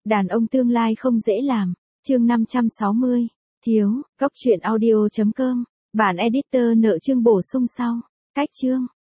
Đàn ông tương lai không dễ làm. Chương 560. Thiếu, góc truyện audio.com. Bản editor nợ chương bổ sung sau. Cách chương.